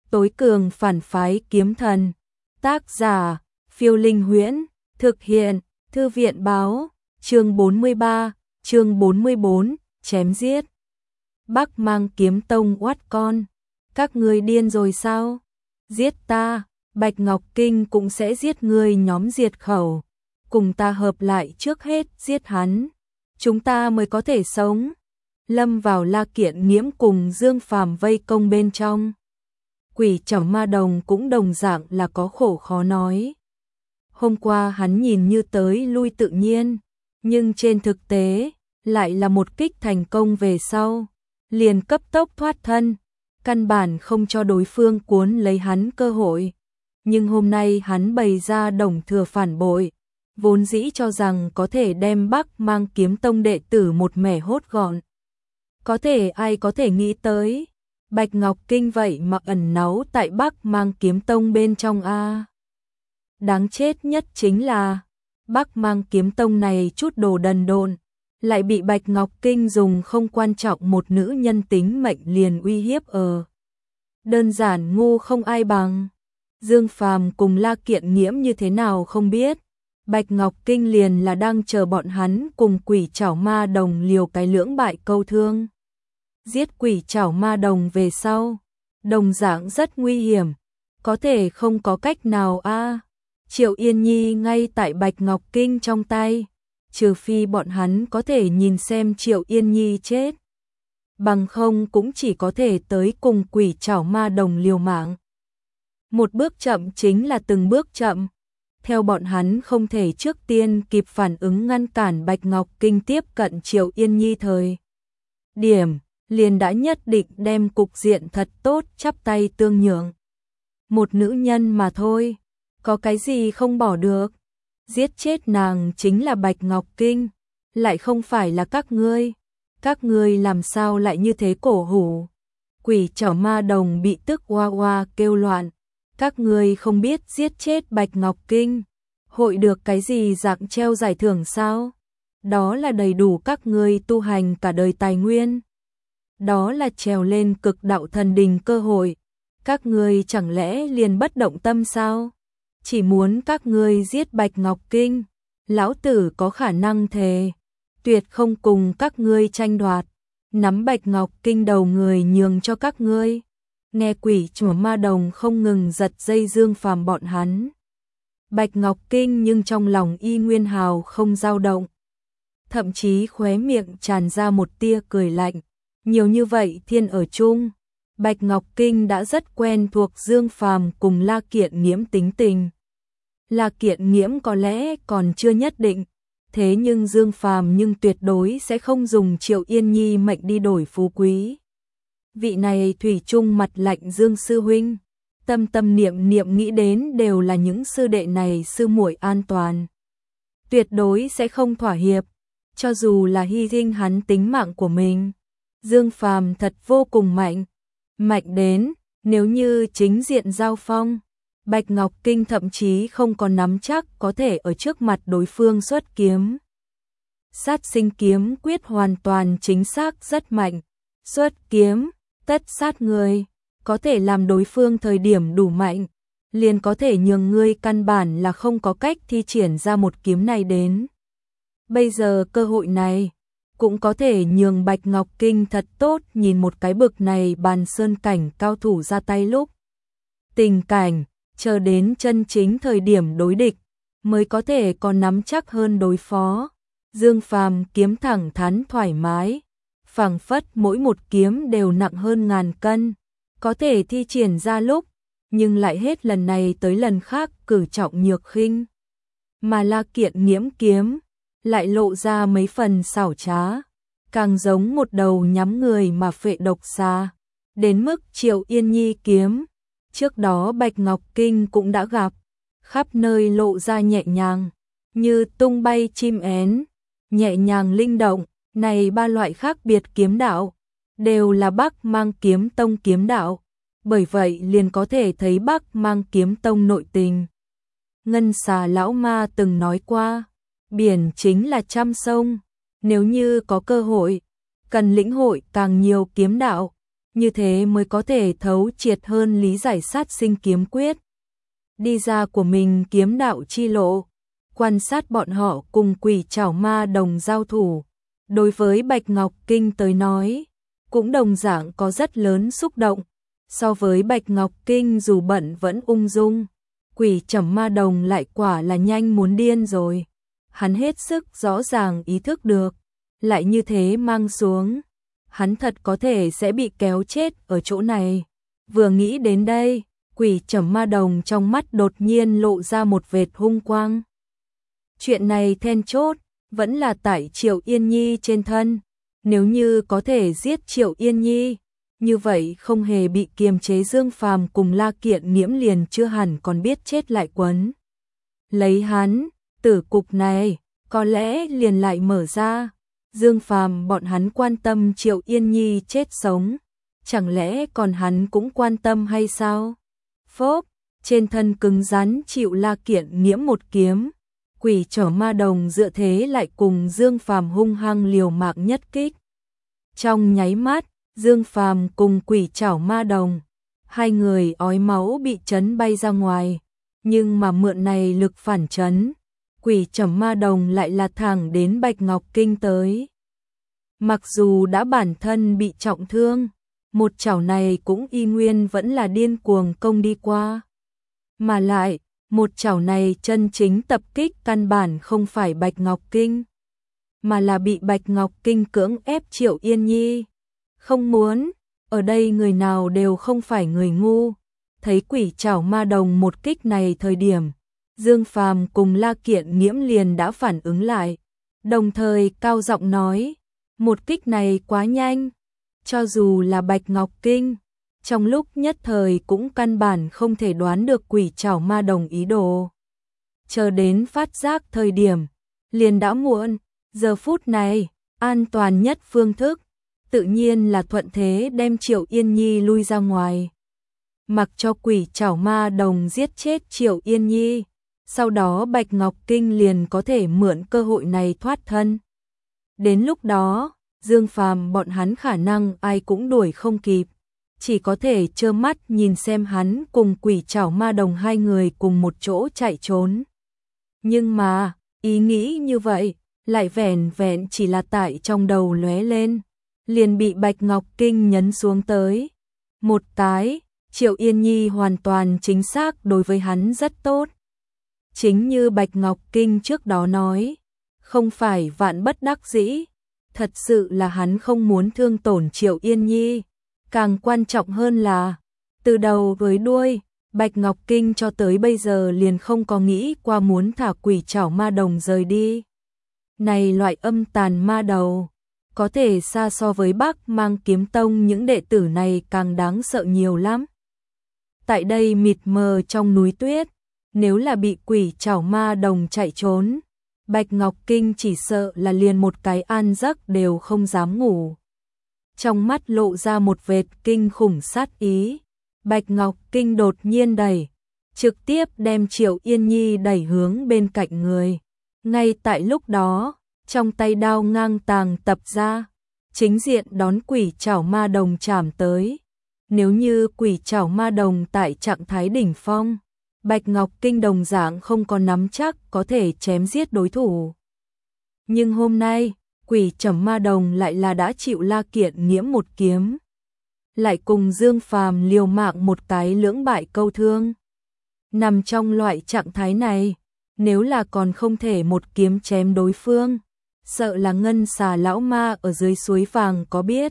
Tối cường phản phái kiếm thần. Tác giả, Phiêu Linh Huyễn. Thực hiện, Thư viện báo. Chương 43, chương 44, chém giết. Bắc Mang Kiếm Tông oát con. Các ngươi điên rồi sao? Giết ta, Bạch Ngọc Kinh cũng sẽ giết ngươi nhóm diệt khẩu. Cùng ta hợp lại trước hết giết hắn. Chúng ta mới có thể sống. Lâm vào La Kiện Nghiễm cùng Dương Phàm vây công bên trong. Quỷ Trảo Ma Đồng cũng đồng dạng là có khổ khó nói. Hôm qua hắn nhìn như tới lui tự nhiên, nhưng trên thực tế lại là một kích thành công về sau, liền cấp tốc thoát thân, căn bản không cho đối phương cuốn lấy hắn cơ hội. Nhưng hôm nay hắn bày ra đồng thừa phản bội, vốn dĩ cho rằng có thể đem Bắc Mang Kiếm Tông đệ tử một mẻ hốt gọn. Có thể ai có thể nghĩ tới, Bạch Ngọc Kinh vậy mà ẩn náu tại Bắc Mang Kiếm Tông bên trong a. Đáng chết nhất chính là Bắc Mang Kiếm Tông này chút đồ đần độn, lại bị Bạch Ngọc Kinh dùng không quan trọng một nữ nhân tính mệnh liền uy hiếp ở. Đơn giản ngu không ai bằng. Dương Phàm cùng La Kiện Nghiễm như thế nào không biết, Bạch Ngọc Kinh liền là đang chờ bọn hắn cùng Quỷ Trảo Ma Đồng liều cái lưỡng bại câu thương. Giết Quỷ Trảo Ma Đồng về sau, đồng dạng rất nguy hiểm, có thể không có cách nào a. Triệu Yên Nhi ngay tại Bạch Ngọc Kinh trong tay, trừ phi bọn hắn có thể nhìn xem Triệu Yên Nhi chết. Bằng không cũng chỉ có thể tới cùng Quỷ Trảo Ma Đồng liều mạng. Một bước chậm chính là từng bước chậm. Theo bọn hắn không thể trước tiên kịp phản ứng ngăn cản Bạch Ngọc Kinh tiếp cận Triệu Yên Nhi thời điểm, liền đã nhất định đem cục diện thật tốt chắp tay tương nhượng. Một nữ nhân mà thôi, có cái gì không bỏ được. Giết chết nàng chính là Bạch Ngọc Kinh, lại không phải là các ngươi. Các ngươi làm sao lại như thế cổ hủ? Quỷ Trảo Ma Đồng bị tức oa oa kêu loạn. Các ngươi không biết giết chết Bạch Ngọc Kinh, hội được cái gì dạng treo giải thưởng sao? Đó là đầy đủ các ngươi tu hành cả đời tài nguyên. Đó là trèo lên cực đạo thần đình cơ hội. Các ngươi chẳng lẽ liền bất động tâm sao? Chỉ muốn các ngươi giết Bạch Ngọc Kinh, lão tử có khả năng thề tuyệt không cùng các ngươi tranh đoạt, nắm Bạch Ngọc Kinh đầu người nhường cho các ngươi. Nghe Quỷ Trảo Ma Đồng không ngừng giật dây Dương Phàm bọn hắn. Bạch Ngọc Kinh nhưng trong lòng y nguyên hào không dao động. Thậm chí khóe miệng tràn ra một tia cười lạnh. Nhiều như vậy thiên ở chung, Bạch Ngọc Kinh đã rất quen thuộc Dương Phàm cùng La Kiện Nghiễm tính tình. La Kiện Nghiễm có lẽ còn chưa nhất định, thế nhưng Dương Phàm nhưng tuyệt đối sẽ không dùng Triệu Yên Nhi mệnh đi đổi phú quý. Vị này thủy chung mặt lạnh Dương sư huynh, tâm tâm niệm niệm nghĩ đến đều là những sư đệ này sư muội an toàn. Tuyệt đối sẽ không thỏa hiệp, cho dù là hy sinh hắn tính mạng của mình. Dương Phàm thật vô cùng mạnh, mạnh đến nếu như chính diện giao phong, Bạch Ngọc Kinh thậm chí không có nắm chắc có thể ở trước mặt đối phương xuất kiếm. Sát sinh kiếm quyết hoàn toàn chính xác rất mạnh, xuất kiếm tất sát người, có thể làm đối phương thời điểm đủ mạnh, liền có thể nhường ngươi căn bản là không có cách thi triển ra một kiếm này đến. Bây giờ cơ hội này, cũng có thể nhường Bạch Ngọc Kinh thật tốt nhìn một cái bực này bàn sơn cảnh cao thủ ra tay lúc. Tình cảnh, chờ đến chân chính thời điểm đối địch, mới có thể còn nắm chắc hơn đối phó. Dương Phàm kiếm thẳng thắn thoải mái, phảng phất mỗi một kiếm đều nặng hơn ngàn cân, có thể thi triển ra lúc, nhưng lại hết lần này tới lần khác cử trọng nhược khinh. Mà La Kiện Nghiễm kiếm lại lộ ra mấy phần xảo trá, càng giống một đầu nhắm người mà phệ độc xà. Đến mức Triệu Yên Nhi kiếm, trước đó Bạch Ngọc Kinh cũng đã gặp, khắp nơi lộ ra nhẹ nhàng, như tung bay chim én, nhẹ nhàng linh động. Này ba loại khác biệt kiếm đạo, đều là Bắc Mang Kiếm Tông kiếm đạo, bởi vậy liền có thể thấy Bắc Mang Kiếm Tông nội tình. Ngân Xà lão ma từng nói qua, biển chính là trăm sông, nếu như có cơ hội, cần lĩnh hội càng nhiều kiếm đạo, như thế mới có thể thấu triệt hơn lý giải sát sinh kiếm quyết. Đi ra của mình kiếm đạo chi lộ, quan sát bọn họ cùng Quỷ Trảo Ma Đồng giao thủ. Đối với Bạch Ngọc Kinh tới nói, cũng đồng dạng có rất lớn xúc động. So với Bạch Ngọc Kinh dù bận vẫn ung dung, Quỷ Trảo Ma Đồng lại quả là nhanh muốn điên rồi. Hắn hết sức rõ ràng ý thức được, lại như thế mang xuống, hắn thật có thể sẽ bị kéo chết ở chỗ này. Vừa nghĩ đến đây, Quỷ Trảo Ma Đồng trong mắt đột nhiên lộ ra một vệt hung quang. Chuyện này then chốt vẫn là tại Triệu Yên Nhi trên thân. Nếu như có thể giết Triệu Yên Nhi, như vậy không hề bị kiềm chế, Dương Phàm cùng La Kiện Nghiễm liền chưa hẳn còn biết chết lại quấn. Lấy hắn, tử cục này, có lẽ liền lại mở ra. Dương Phàm bọn hắn quan tâm Triệu Yên Nhi chết sống, chẳng lẽ còn hắn cũng quan tâm hay sao? Phốp, trên thân cứng rắn chịu La Kiện Nghiễm một kiếm. Quỷ Trảo Ma Đồng dựa thế lại cùng Dương Phàm hung hăng liều mạng nhất kích. Trong nháy mắt, Dương Phàm cùng Quỷ Trảo Ma Đồng, hai người ói máu bị chấn bay ra ngoài, nhưng mà mượn này lực phản chấn, Quỷ Trảo Ma Đồng lại là thẳng đến Bạch Ngọc Kinh tới. Mặc dù đã bản thân bị trọng thương, một chảo này cũng y nguyên vẫn là điên cuồng công đi qua. Mà lại, một chảo này chân chính tập kích căn bản không phải Bạch Ngọc Kinh, mà là bị Bạch Ngọc Kinh cưỡng ép Triệu Yên Nhi. Không muốn, ở đây người nào đều không phải người ngu. Thấy Quỷ Trảo Ma Đồng một kích này thời điểm, Dương Phàm cùng La Kiện Nghiễm liền đã phản ứng lại, đồng thời cao giọng nói, một kích này quá nhanh, cho dù là Bạch Ngọc Kinh, trong lúc nhất thời cũng căn bản không thể đoán được Quỷ Trảo Ma Đồng ý đồ. Chờ đến phát giác thời điểm, liền đã muộn. Giờ phút này, an toàn nhất phương thức, tự nhiên là thuận thế đem Triệu Yên Nhi lui ra ngoài. Mặc cho Quỷ Trảo Ma Đồng giết chết Triệu Yên Nhi, sau đó Bạch Ngọc Kinh liền có thể mượn cơ hội này thoát thân. Đến lúc đó, Dương Phàm bọn hắn khả năng ai cũng đuổi không kịp, chỉ có thể trơ mắt nhìn xem hắn cùng Quỷ Trảo Ma Đồng hai người cùng một chỗ chạy trốn. Nhưng mà, ý nghĩ như vậy, lại vẻn vẹn chỉ là tại trong đầu lóe lên, liền bị Bạch Ngọc Kinh nhấn xuống tới. Một cái, Triệu Yên Nhi hoàn toàn chính xác đối với hắn rất tốt. Chính như Bạch Ngọc Kinh trước đó nói, không phải vạn bất đắc dĩ, thật sự là hắn không muốn thương tổn Triệu Yên Nhi. Càng quan trọng hơn là, từ đầu với đuôi, Bạch Ngọc Kinh cho tới bây giờ liền không có nghĩ qua muốn thả Quỷ Trảo Ma Đồng rời đi. Này loại âm tàn ma đầu, có thể xa so với Bắc Mang Kiếm Tông những đệ tử này càng đáng sợ nhiều lắm. Tại đây mịt mờ trong núi tuyết, nếu là bị Quỷ Trảo Ma Đồng chạy trốn, Bạch Ngọc Kinh chỉ sợ là liền một cái an giấc đều không dám ngủ. Trong mắt lộ ra một vệt kinh khủng sát ý, Bạch Ngọc Kinh đột nhiên đẩy, trực tiếp đem Triệu Yên Nhi đẩy hướng bên cạnh người. Ngay tại lúc đó, trong tay đao ngang tàng tập ra, chính diện đón Quỷ Trảo Ma Đồng chạm tới. Nếu như Quỷ Trảo Ma Đồng tại trạng thái đỉnh phong, Bạch Ngọc Kinh đồng dạng không có nắm chắc có thể chém giết đối thủ. Nhưng hôm nay, Quỷ Trảo Ma Đồng lại là đã chịu La Kiện Nghiễm một kiếm, lại cùng Dương Phàm liều mạng một cái lưỡng bại câu thương. Nằm trong loại trạng thái này, nếu là còn không thể một kiếm chém đối phương, sợ là Ngân Xà lão ma ở dưới suối vàng có biết,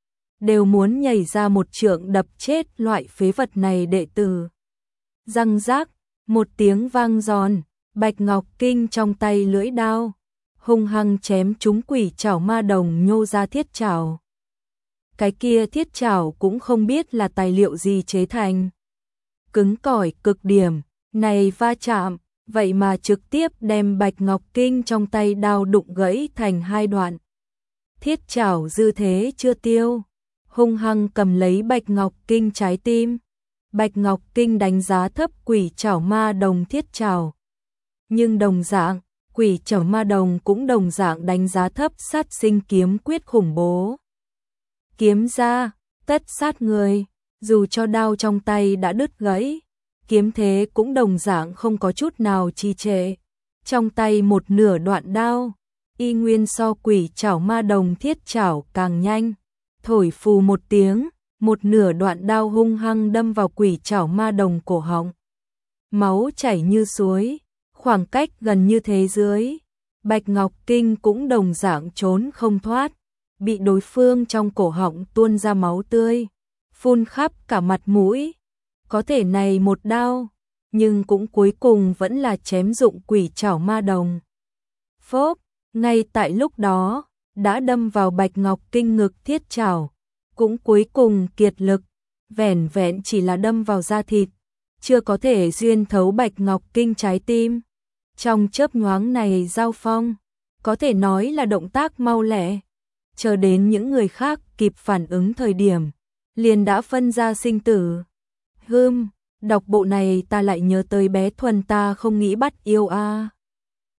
đều muốn nhảy ra một trượng đập chết loại phế vật này đệ tử. Răng rác, một tiếng vang giòn, Bạch Ngọc Kinh trong tay lưỡi đao, hung hăng chém trúng Quỷ Trảo Ma Đồng nhô ra thiết trảo. Cái kia thiết trảo cũng không biết là tài liệu gì chế thành. Cứng cỏi cực điểm, này va chạm, vậy mà trực tiếp đem Bạch Ngọc Kinh trong tay đao đụng gãy thành hai đoạn. Thiết trảo dư thế chưa tiêu, hung hăng cầm lấy Bạch Ngọc Kinh trái tim. Bạch Ngọc Kinh đánh giá thấp Quỷ Trảo Ma Đồng thiết trảo. Nhưng đồng dạng, Quỷ Trảo Ma Đồng cũng đồng dạng đánh giá thấp sát sinh kiếm quyết khủng bố. Kiếm ra, tất sát người, dù cho đao trong tay đã đứt gãy, kiếm thế cũng đồng dạng không có chút nào trì trệ. Trong tay một nửa đoạn đao, y nguyên so quỷ trảo ma đồng thiết trảo càng nhanh, thổi phù một tiếng, một nửa đoạn đao hung hăng đâm vào quỷ trảo ma đồng cổ họng. Máu chảy như suối, khoảng cách gần như thế dưới, Bạch Ngọc Kinh cũng đồng dạng trốn không thoát, bị đối phương trong cổ họng tuôn ra máu tươi, phun khắp cả mặt mũi. Có thể này một đao, nhưng cũng cuối cùng vẫn là chém dụng quỷ trảo ma đồng. Phốp, ngay tại lúc đó, đã đâm vào Bạch Ngọc Kinh ngực thiết trảo, cũng cuối cùng kiệt lực, vẻn vẹn chỉ là đâm vào da thịt, chưa có thể xuyên thấu Bạch Ngọc Kinh trái tim. Trong chớp nhoáng này giao phong, có thể nói là động tác mau lẹ, chờ đến những người khác kịp phản ứng thời điểm, liền đã phân ra sinh tử. Đọc bộ này ta lại nhớ tới bé Thuần ta không nghĩ bắt yêu a.